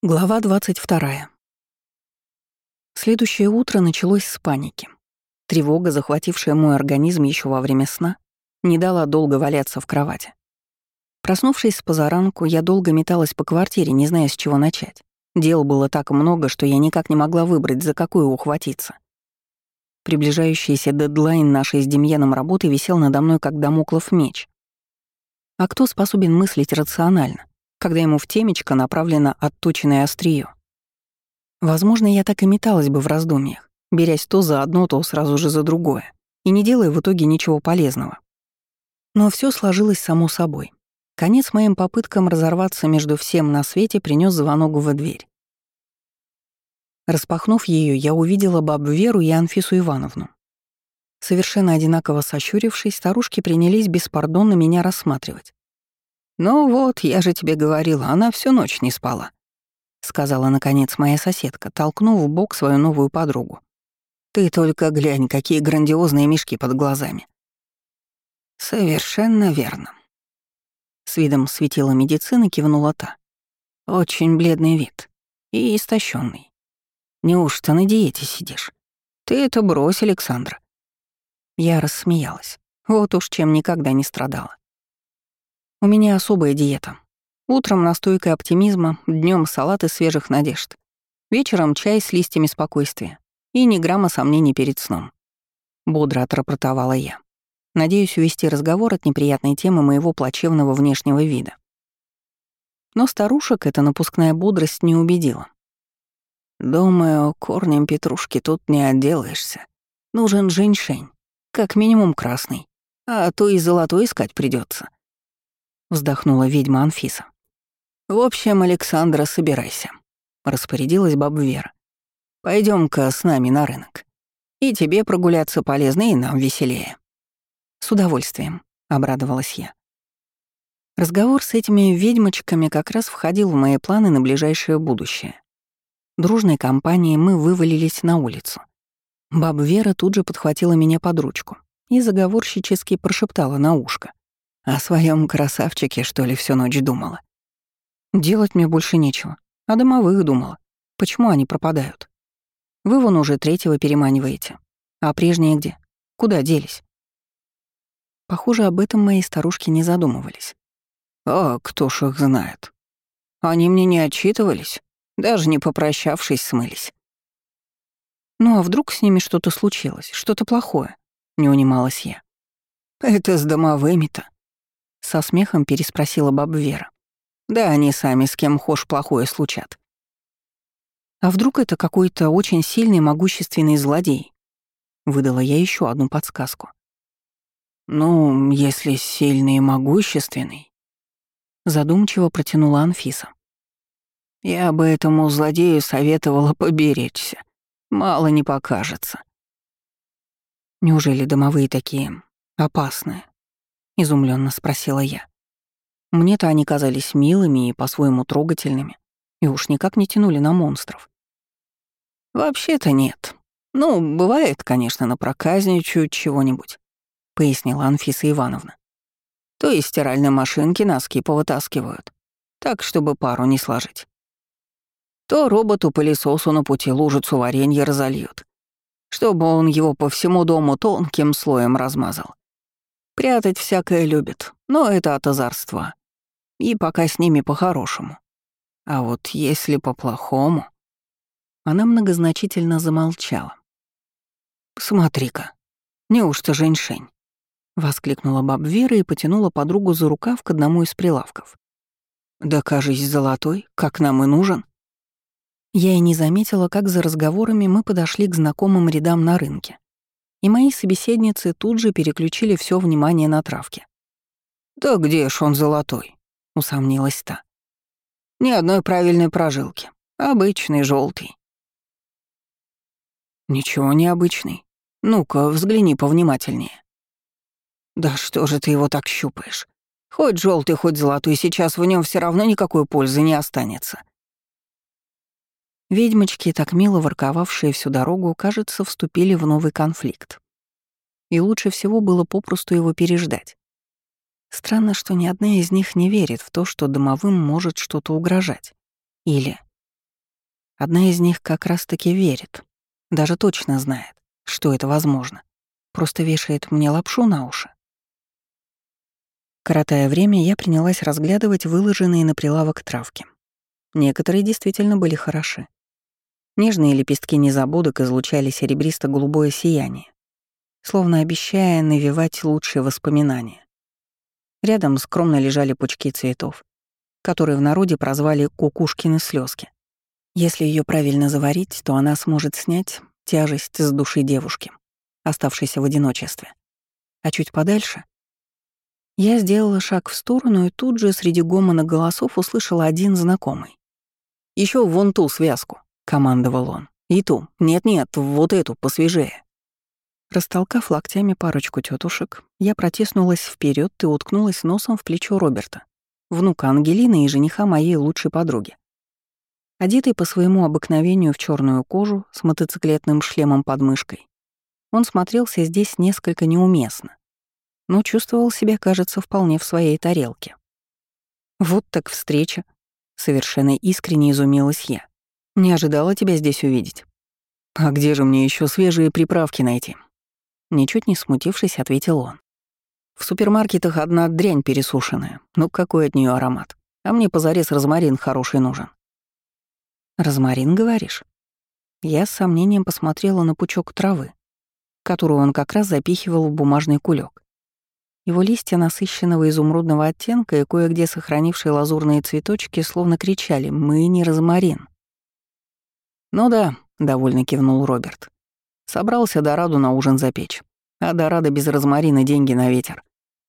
Глава 22. Следующее утро началось с паники. Тревога, захватившая мой организм еще во время сна, не дала долго валяться в кровати. Проснувшись с позаранку, я долго металась по квартире, не зная, с чего начать. Дел было так много, что я никак не могла выбрать, за какую ухватиться. Приближающийся дедлайн нашей с Демьяном работы висел надо мной, как дамоклов меч. А кто способен мыслить рационально, когда ему в темечко направлено отточенное острие? Возможно, я так и металась бы в раздумьях, берясь то за одно, то сразу же за другое, и не делая в итоге ничего полезного. Но все сложилось само собой. Конец моим попыткам разорваться между всем на свете принес звонок в дверь. Распахнув ее, я увидела бабу Веру и Анфису Ивановну. Совершенно одинаково сощурившись, старушки принялись беспардонно меня рассматривать. «Ну вот, я же тебе говорила, она всю ночь не спала», — сказала, наконец, моя соседка, толкнув в бок свою новую подругу. «Ты только глянь, какие грандиозные мешки под глазами». «Совершенно верно». С видом светила медицины кивнула та. «Очень бледный вид. И истощенный. Неужто на диете сидишь? Ты это брось, Александра». Я рассмеялась. Вот уж чем никогда не страдала. У меня особая диета. Утром настойка оптимизма, днем салат из свежих надежд. Вечером чай с листьями спокойствия. И ни грамма сомнений перед сном. Бодро отрапортовала я. Надеюсь увести разговор от неприятной темы моего плачевного внешнего вида. Но старушек эта напускная бодрость не убедила. «Думаю, корнем петрушки тут не отделаешься. Нужен женьшень, как минимум красный, а то и золотой искать придется. Вздохнула ведьма Анфиса. «В общем, Александра, собирайся», — распорядилась баба Вера. Пойдем-ка с нами на рынок. И тебе прогуляться полезно, и нам веселее». «С удовольствием», — обрадовалась я. Разговор с этими ведьмочками как раз входил в мои планы на ближайшее будущее. Дружной компанией мы вывалились на улицу. Баба Вера тут же подхватила меня под ручку и заговорщически прошептала на ушко. О своем красавчике, что ли, всю ночь думала? Делать мне больше нечего. О домовых думала. Почему они пропадают? Вы вон уже третьего переманиваете. А прежние где? Куда делись? Похоже, об этом мои старушки не задумывались. А кто ж их знает? Они мне не отчитывались, даже не попрощавшись, смылись. Ну а вдруг с ними что-то случилось, что-то плохое? Не унималась я. Это с домовыми-то. Со смехом переспросила баба Вера. Да они сами с кем хошь плохое случат. А вдруг это какой-то очень сильный могущественный злодей? Выдала я еще одну подсказку. Ну, если сильный и могущественный, задумчиво протянула Анфиса. Я бы этому злодею советовала поберечься. Мало не покажется. Неужели домовые такие опасные? Изумленно спросила я. Мне-то они казались милыми и по-своему трогательными, и уж никак не тянули на монстров. «Вообще-то нет. Ну, бывает, конечно, напроказничают чего-нибудь», — пояснила Анфиса Ивановна. «То есть стиральной машинки носки повытаскивают, так, чтобы пару не сложить. То роботу-пылесосу на пути лужицу варенья разольют, чтобы он его по всему дому тонким слоем размазал. Прятать всякое любит, но это от озорства. И пока с ними по-хорошему. А вот если по-плохому...» Она многозначительно замолчала. «Смотри-ка, неужто женьшень?» — воскликнула баба Вера и потянула подругу за рукав к одному из прилавков. «Да кажись, золотой, как нам и нужен». Я и не заметила, как за разговорами мы подошли к знакомым рядам на рынке. И мои собеседницы тут же переключили все внимание на травки. «Да где ж он золотой?» — усомнилась та. «Ни одной правильной прожилки. Обычный желтый. «Ничего необычный. Ну-ка, взгляни повнимательнее». «Да что же ты его так щупаешь? Хоть желтый, хоть золотой, сейчас в нем все равно никакой пользы не останется». Ведьмочки, так мило ворковавшие всю дорогу, кажется, вступили в новый конфликт. И лучше всего было попросту его переждать. Странно, что ни одна из них не верит в то, что домовым может что-то угрожать. Или Одна из них как раз-таки верит, даже точно знает, что это возможно. Просто вешает мне лапшу на уши. Коротая время, я принялась разглядывать выложенные на прилавок травки. Некоторые действительно были хороши. Нежные лепестки незабудок излучали серебристо-голубое сияние, словно обещая навевать лучшие воспоминания. Рядом скромно лежали пучки цветов, которые в народе прозвали «кукушкины слезки». Если ее правильно заварить, то она сможет снять тяжесть с души девушки, оставшейся в одиночестве. А чуть подальше я сделала шаг в сторону и тут же среди гомона голосов услышала один знакомый. Еще вон ту связку», — командовал он. «И ту. Нет-нет, вот эту, посвежее». Растолкав локтями парочку тетушек, я протиснулась вперед и уткнулась носом в плечо Роберта, внука Ангелины и жениха моей лучшей подруги. Одетый по своему обыкновению в черную кожу с мотоциклетным шлемом под мышкой, он смотрелся здесь несколько неуместно, но чувствовал себя, кажется, вполне в своей тарелке. «Вот так встреча!» — совершенно искренне изумилась я. «Не ожидала тебя здесь увидеть». «А где же мне еще свежие приправки найти?» Ничуть не смутившись, ответил он. «В супермаркетах одна дрянь пересушенная. Ну какой от нее аромат? А мне позарез розмарин хороший нужен». «Розмарин, говоришь?» Я с сомнением посмотрела на пучок травы, которую он как раз запихивал в бумажный кулек. Его листья насыщенного изумрудного оттенка и кое-где сохранившие лазурные цветочки словно кричали «Мы не розмарин». «Ну да», — довольно кивнул Роберт. «Собрался Дораду на ужин запечь, а Дорадо без розмарина деньги на ветер».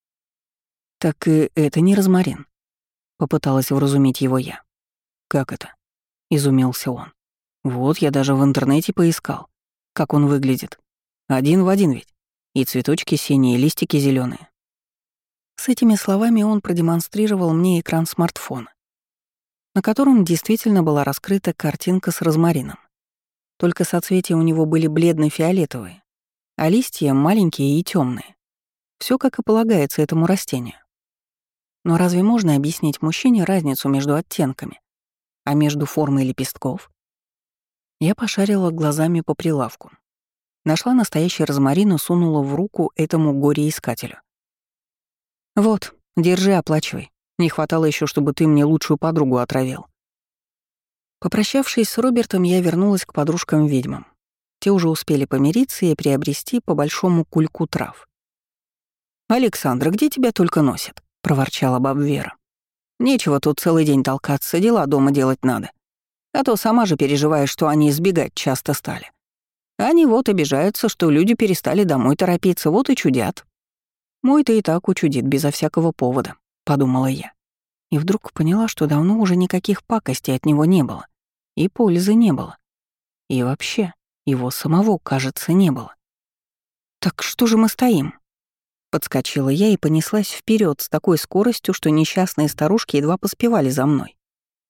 «Так и это не розмарин», — попыталась вразумить его я. «Как это?» — изумился он. «Вот я даже в интернете поискал, как он выглядит. Один в один ведь. И цветочки синие, и листики зеленые. С этими словами он продемонстрировал мне экран смартфона, на котором действительно была раскрыта картинка с розмарином. Только соцветия у него были бледно-фиолетовые, а листья маленькие и темные. Все как и полагается этому растению. Но разве можно объяснить мужчине разницу между оттенками, а между формой лепестков? Я пошарила глазами по прилавку. Нашла настоящий розмарин и сунула в руку этому горе-искателю. «Вот, держи, оплачивай. Не хватало еще, чтобы ты мне лучшую подругу отравил». Попрощавшись с Робертом, я вернулась к подружкам-ведьмам. Те уже успели помириться и приобрести по большому кульку трав. «Александра, где тебя только носят?» — проворчала баб Вера. «Нечего тут целый день толкаться, дела дома делать надо. А то сама же переживаешь, что они избегать часто стали. Они вот обижаются, что люди перестали домой торопиться, вот и чудят». «Мой-то и так учудит безо всякого повода», — подумала я. И вдруг поняла, что давно уже никаких пакостей от него не было. И пользы не было. И вообще, его самого, кажется, не было. «Так что же мы стоим?» Подскочила я и понеслась вперед с такой скоростью, что несчастные старушки едва поспевали за мной.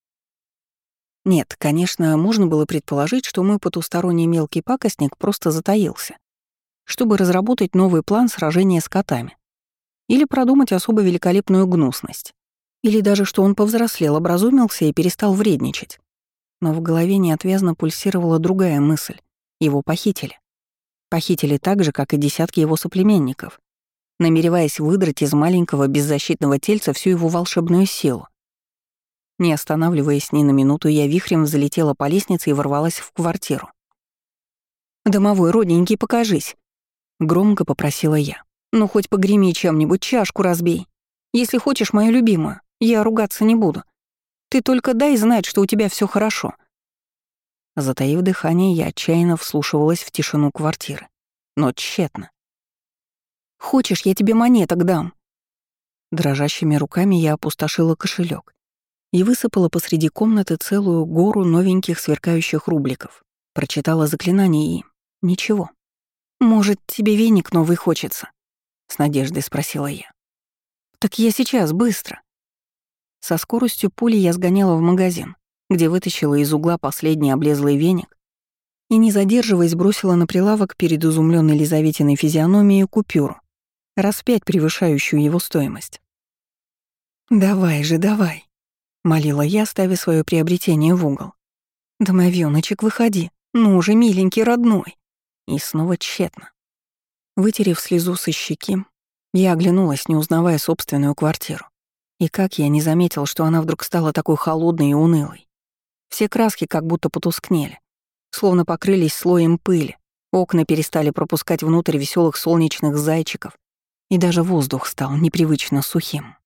Нет, конечно, можно было предположить, что мой потусторонний мелкий пакостник просто затаился, чтобы разработать новый план сражения с котами. Или продумать особо великолепную гнусность. Или даже что он повзрослел, образумился и перестал вредничать. Но в голове неотвязно пульсировала другая мысль. Его похитили. Похитили так же, как и десятки его соплеменников, намереваясь выдрать из маленького беззащитного тельца всю его волшебную силу. Не останавливаясь ни на минуту, я вихрем взлетела по лестнице и ворвалась в квартиру. «Домовой, родненький, покажись!» — громко попросила я. «Ну, хоть погреми чем-нибудь, чашку разбей. Если хочешь мою любимую, я ругаться не буду. Ты только дай знать, что у тебя все хорошо». Затаив дыхание, я отчаянно вслушивалась в тишину квартиры. Но тщетно. «Хочешь, я тебе монеток дам?» Дрожащими руками я опустошила кошелек и высыпала посреди комнаты целую гору новеньких сверкающих рубликов. Прочитала заклинание и... ничего. «Может, тебе веник новый хочется?» — с надеждой спросила я. «Так я сейчас, быстро». Со скоростью пули я сгоняла в магазин, где вытащила из угла последний облезлый веник и, не задерживаясь, бросила на прилавок перед изумленной Лизаветиной физиономией купюру, раз в 5 превышающую его стоимость. «Давай же, давай», — молила я, ставя свое приобретение в угол. «Домовёночек, выходи! Ну же, миленький родной!» И снова тщетно. Вытерев слезу со щеки, я оглянулась, не узнавая собственную квартиру. И как я не заметил, что она вдруг стала такой холодной и унылой. Все краски как будто потускнели, словно покрылись слоем пыли, окна перестали пропускать внутрь веселых солнечных зайчиков, и даже воздух стал непривычно сухим.